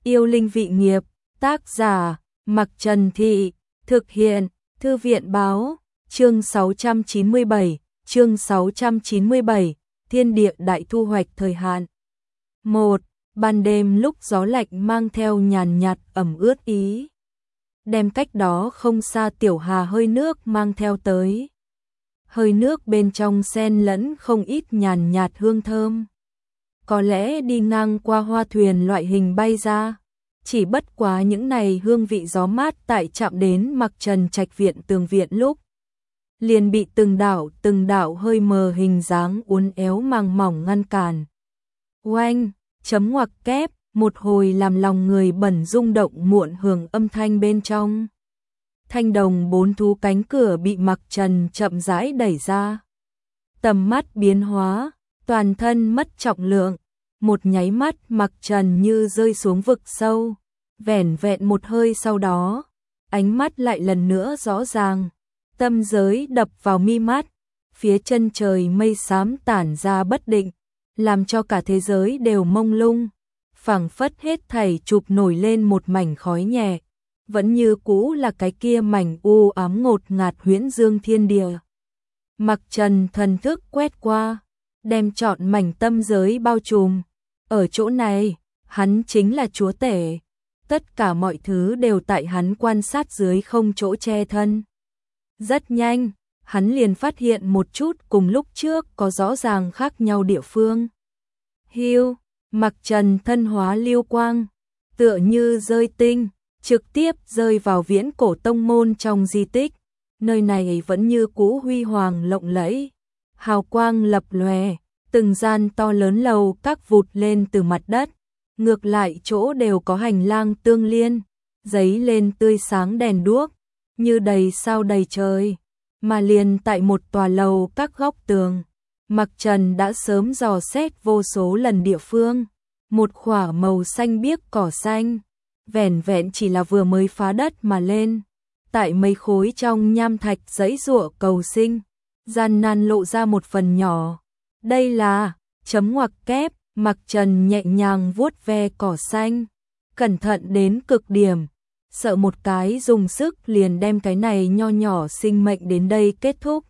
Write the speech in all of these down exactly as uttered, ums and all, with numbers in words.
Yêu linh vị nghiệp, tác giả, Mặc Trần Thị, thực hiện, Thư viện báo, chương sáu trăm chín mươi bảy, chương sáu trăm chín mươi bảy, Thiên địa đại thu hoạch thời hạn. một. Ban đêm lúc gió lạnh mang theo nhàn nhạt ẩm ướt ý. Đem cách đó không xa tiểu hà hơi nước mang theo tới. Hơi nước bên trong xen lẫn không ít nhàn nhạt hương thơm. Có lẽ đi ngang qua hoa thuyền loại hình bay ra. Chỉ bất quá những này hương vị gió mát tại chạm đến Mặc Trần trạch viện tường viện lúc. Liền bị từng đảo từng đảo hơi mờ hình dáng uốn éo màng mỏng ngăn cản. Oanh, chấm ngoặc kép, một hồi làm lòng người bẩn rung động muộn hưởng âm thanh bên trong. Thanh đồng bốn thú cánh cửa bị Mặc Trần chậm rãi đẩy ra. Tầm mắt biến hóa, toàn thân mất trọng lượng. Một nháy mắt Mặc Trần như rơi xuống vực sâu. Vẻn vẹn một hơi sau đó, ánh mắt lại lần nữa rõ ràng. Tâm giới đập vào mi mắt, phía chân trời mây xám tản ra bất định, làm cho cả thế giới đều mông lung, phảng phất hết thảy chụp nổi lên một mảnh khói nhẹ, vẫn như cũ là cái kia mảnh u ám ngột ngạt huyễn dương thiên địa. Mặc Trần thần thức quét qua, đem trọn mảnh tâm giới bao trùm, ở chỗ này, hắn chính là chúa tể, tất cả mọi thứ đều tại hắn quan sát dưới không chỗ che thân. Rất nhanh, hắn liền phát hiện một chút cùng lúc trước có rõ ràng khác nhau địa phương. Hiu, Mặc Trần thân hóa lưu quang, tựa như rơi tinh, trực tiếp rơi vào viễn cổ tông môn trong di tích. Nơi này vẫn như cũ huy hoàng lộng lẫy, hào quang lập lòe, từng gian to lớn lầu các vụt lên từ mặt đất. Ngược lại chỗ đều có hành lang tương liên, giấy lên tươi sáng đèn đuốc, như đầy sao đầy trời. Mà liền tại một tòa lầu các góc tường, Mặc Trần đã sớm dò xét vô số lần địa phương. Một khỏa màu xanh biếc cỏ xanh, vẻn vẹn chỉ là vừa mới phá đất mà lên. Tại mấy khối trong nham thạch giấy giụa cầu sinh, gian nan lộ ra một phần nhỏ. Đây là, chấm ngoặc kép, Mặc Trần nhẹ nhàng vuốt ve cỏ xanh, cẩn thận đến cực điểm, sợ một cái dùng sức liền đem cái này nho nhỏ sinh mệnh đến đây kết thúc.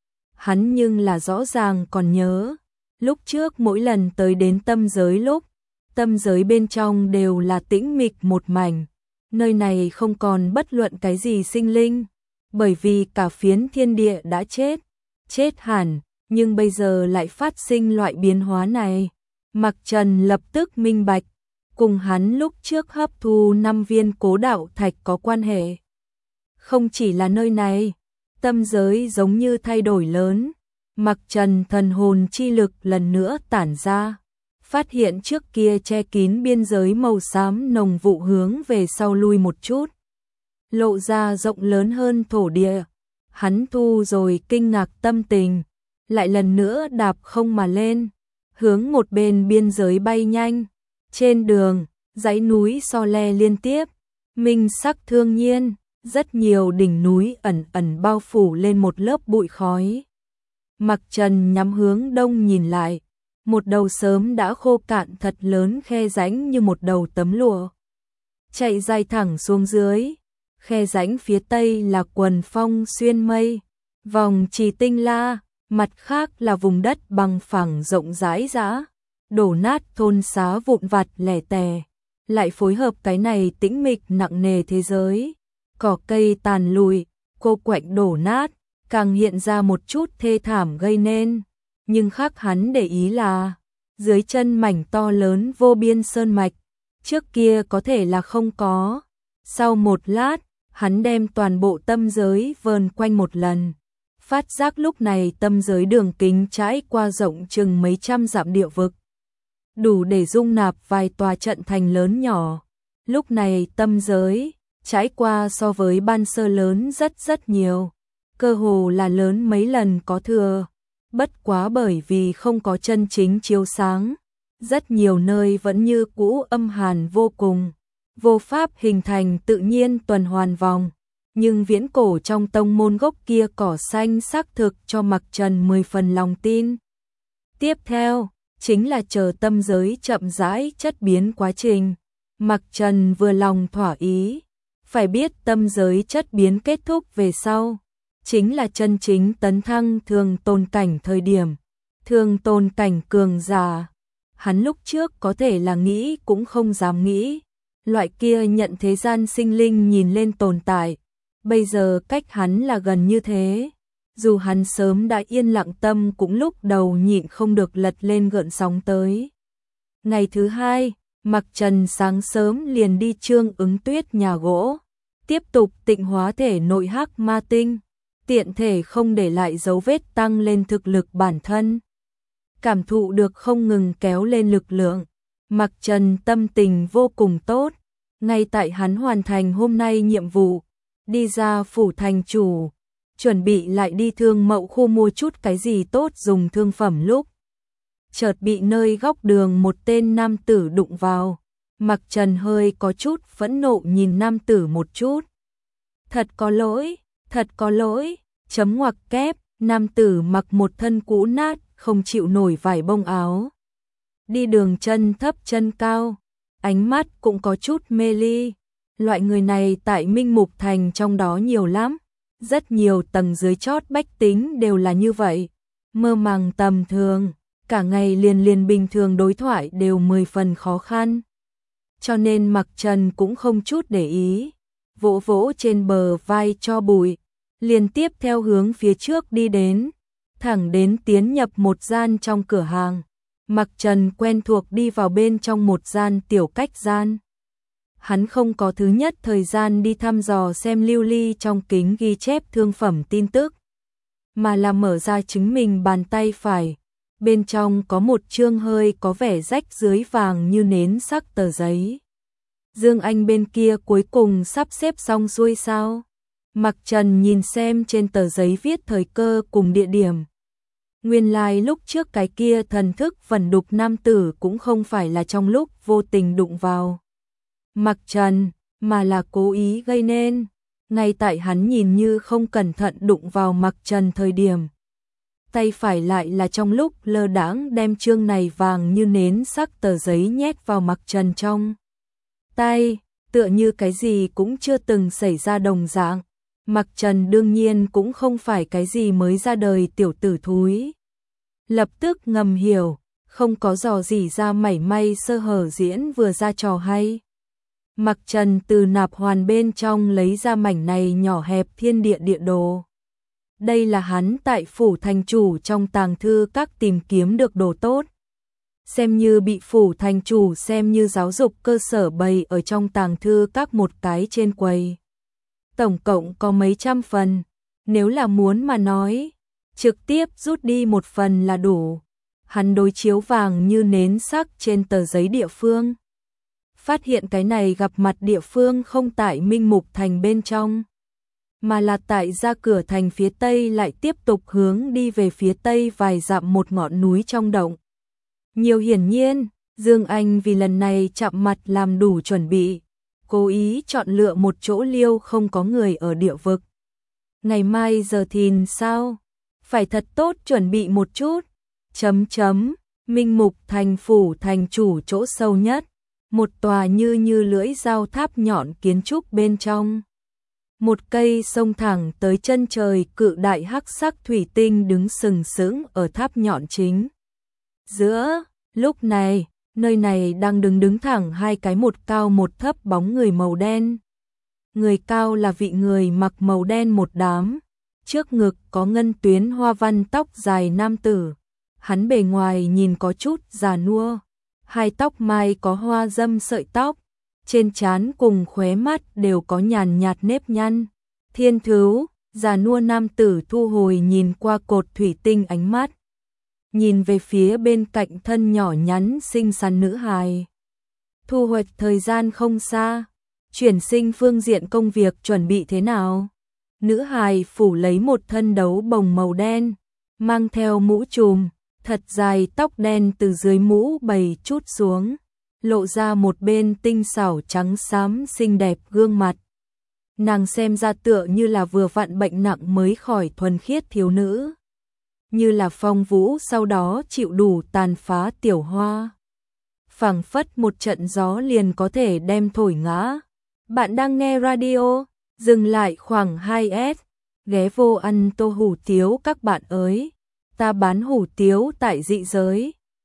Hắn nhưng là rõ ràng còn nhớ, lúc trước mỗi lần tới đến tâm giới lúc, tâm giới bên trong đều là tĩnh mịch một mảnh, nơi này không còn bất luận cái gì sinh linh, bởi vì cả phiến thiên địa đã chết, chết hẳn, nhưng bây giờ lại phát sinh loại biến hóa này. Mặc Trần lập tức minh bạch, cùng hắn lúc trước hấp thu năm viên cố đạo thạch có quan hệ. Không chỉ là nơi này, tâm giới giống như thay đổi lớn, Mặc Trần thần hồn chi lực lần nữa tản ra, phát hiện trước kia che kín biên giới màu xám nồng vụ hướng về sau lui một chút, lộ ra rộng lớn hơn thổ địa. Hắn thu rồi kinh ngạc tâm tình, lại lần nữa đạp không mà lên, hướng một bên biên giới bay nhanh. Trên đường, dãy núi so le liên tiếp, minh sắc thương nhiên, rất nhiều đỉnh núi ẩn ẩn bao phủ lên một lớp bụi khói. Mặc Trần nhắm hướng đông nhìn lại, một đầu sớm đã khô cạn thật lớn khe rãnh như một đầu tấm lụa, chạy dài thẳng xuống dưới. Khe rãnh phía tây là quần phong xuyên mây, vòng trì tinh la, mặt khác là vùng đất bằng phẳng rộng rãi dã, đổ nát thôn xá vụn vặt lẻ tè, lại phối hợp cái này tĩnh mịch nặng nề thế giới, cỏ cây tàn lụi, cô quạnh đổ nát, càng hiện ra một chút thê thảm gây nên. Nhưng khác hắn để ý là, dưới chân mảnh to lớn vô biên sơn mạch, trước kia có thể là không có. Sau một lát, hắn đem toàn bộ tâm giới vờn quanh một lần, phát giác lúc này tâm giới đường kính trải qua rộng chừng mấy trăm dặm địa vực, đủ để dung nạp vài tòa trận thành lớn nhỏ. Lúc này tâm giới trải qua so với ban sơ lớn rất rất nhiều, cơ hồ là lớn mấy lần có thừa. Bất quá bởi vì không có chân chính chiếu sáng, rất nhiều nơi vẫn như cũ âm hàn vô cùng, vô pháp hình thành tự nhiên tuần hoàn vòng. Nhưng viễn cổ trong tông môn gốc kia cỏ xanh xác thực cho Mặc Trần mười phần lòng tin. Tiếp theo, chính là chờ tâm giới chậm rãi chất biến quá trình. Mặc Trần vừa lòng thỏa ý, phải biết tâm giới chất biến kết thúc về sau, chính là chân chính tấn thăng thường tôn cảnh thời điểm, thường tôn cảnh cường giả. Hắn lúc trước có thể là nghĩ cũng không dám nghĩ, loại kia nhận thế gian sinh linh nhìn lên tồn tại, bây giờ cách hắn là gần như thế. Dù hắn sớm đã yên lặng, tâm cũng lúc đầu nhịn không được lật lên gợn sóng tới. Ngày thứ hai, Mặc Trần sáng sớm liền đi Trương Ứng Tuyết nhà gỗ, tiếp tục tịnh hóa thể nội hắc ma tinh, tiện thể không để lại dấu vết tăng lên thực lực bản thân. Cảm thụ được không ngừng kéo lên lực lượng, Mặc Trần tâm tình vô cùng tốt. Ngay tại hắn hoàn thành hôm nay nhiệm vụ, đi ra phủ thành chủ, chuẩn bị lại đi thương mậu khu mua chút cái gì tốt dùng thương phẩm lúc, chợt bị nơi góc đường một tên nam tử đụng vào. Mặc Trần hơi có chút phẫn nộ nhìn nam tử một chút. Thật có lỗi, thật có lỗi, chấm ngoặc kép, nam tử mặc một thân cũ nát, không chịu nổi vải bông áo. Đi đường chân thấp chân cao, ánh mắt cũng có chút mê ly. Loại người này tại Minh Mục Thành trong đó nhiều lắm, rất nhiều tầng dưới chót bách tính đều là như vậy, mơ màng tầm thường, cả ngày liền liền bình thường đối thoại đều mười phần khó khăn. Cho nên Mặc Trần cũng không chút để ý, vỗ vỗ trên bờ vai cho bụi, liền tiếp theo hướng phía trước đi đến, thẳng đến tiến nhập một gian trong cửa hàng. Mặc Trần quen thuộc đi vào bên trong một gian tiểu cách gian. Hắn không có thứ nhất thời gian đi thăm dò xem lưu ly trong kính ghi chép thương phẩm tin tức, mà là mở ra chính mình bàn tay phải. Bên trong có một chương hơi có vẻ rách dưới vàng như nến sắc tờ giấy. Dương Anh bên kia cuối cùng sắp xếp xong xuôi sao? Mặc Trần nhìn xem trên tờ giấy viết thời cơ cùng địa điểm. Nguyên lai like lúc trước cái kia thần thức vẩn đục nam tử cũng không phải là trong lúc vô tình đụng vào Mặc Trần, mà là cố ý gây nên. Ngay tại hắn nhìn như không cẩn thận đụng vào Mặc Trần thời điểm, tay phải lại là trong lúc lơ đãng đem chương này vàng như nến sắc tờ giấy nhét vào Mặc Trần trong tay, tựa như cái gì cũng chưa từng xảy ra đồng dạng. Mặc Trần đương nhiên cũng không phải cái gì mới ra đời tiểu tử thúi, lập tức ngầm hiểu, không có dò dỉ ra mảy may sơ hở diễn vừa ra trò hay. Mặc Trần từ nạp hoàn bên trong lấy ra mảnh này nhỏ hẹp thiên địa địa đồ. Đây là hắn tại phủ thành chủ trong tàng thư các tìm kiếm được đồ tốt, xem như bị phủ thành chủ xem như giáo dục cơ sở bày ở trong tàng thư các một cái trên quầy. Tổng cộng có mấy trăm phần, nếu là muốn mà nói, trực tiếp rút đi một phần là đủ. Hắn đối chiếu vàng như nến sắc trên tờ giấy địa phương, phát hiện cái này gặp mặt địa phương không tại Minh Mục Thành bên trong, mà là tại ra cửa thành phía tây, lại tiếp tục hướng đi về phía tây vài dặm một ngọn núi trong động. Nhiều hiển nhiên, Dương Anh vì lần này chạm mặt làm đủ chuẩn bị, cố ý chọn lựa một chỗ liêu không có người ở địa vực. Ngày mai giờ thìn sao? Phải thật tốt chuẩn bị một chút. Chấm chấm, Minh Mục Thành phủ thành chủ chỗ sâu nhất, một tòa như như lưỡi dao tháp nhọn kiến trúc bên trong. Một cây sông thẳng tới chân trời cự đại hắc sắc thủy tinh đứng sừng sững ở tháp nhọn chính giữa. Lúc này, nơi này đang đứng đứng thẳng hai cái một cao một thấp bóng người màu đen. Người cao là vị người mặc màu đen một đám, trước ngực có ngân tuyến hoa văn tóc dài nam tử. Hắn bề ngoài nhìn có chút già nua, hai tóc mai có hoa dâm sợi tóc, trên trán cùng khóe mắt đều có nhàn nhạt nếp nhăn. Thiên Thứu, già nua nam tử thu hồi nhìn qua cột thủy tinh ánh mắt, nhìn về phía bên cạnh thân nhỏ nhắn xinh xắn nữ hài. Thu hoạch thời gian không xa, chuyển sinh phương diện công việc chuẩn bị thế nào? Nữ hài phủ lấy một thân đấu bồng màu đen, mang theo mũ trùm, thật dài tóc đen từ dưới mũ bày chút xuống, lộ ra một bên tinh xảo trắng xám xinh đẹp gương mặt. Nàng xem ra tựa như là vừa vặn bệnh nặng mới khỏi thuần khiết thiếu nữ, như là phong vũ sau đó chịu đủ tàn phá tiểu hoa. phảng phất một trận gió liền có thể đem thổi ngã. Bạn đang nghe radio, dừng lại khoảng hai s, ghé vô ăn tô hủ tiếu các bạn ơi. Ta bán hủ tiếu tại Dị Giới.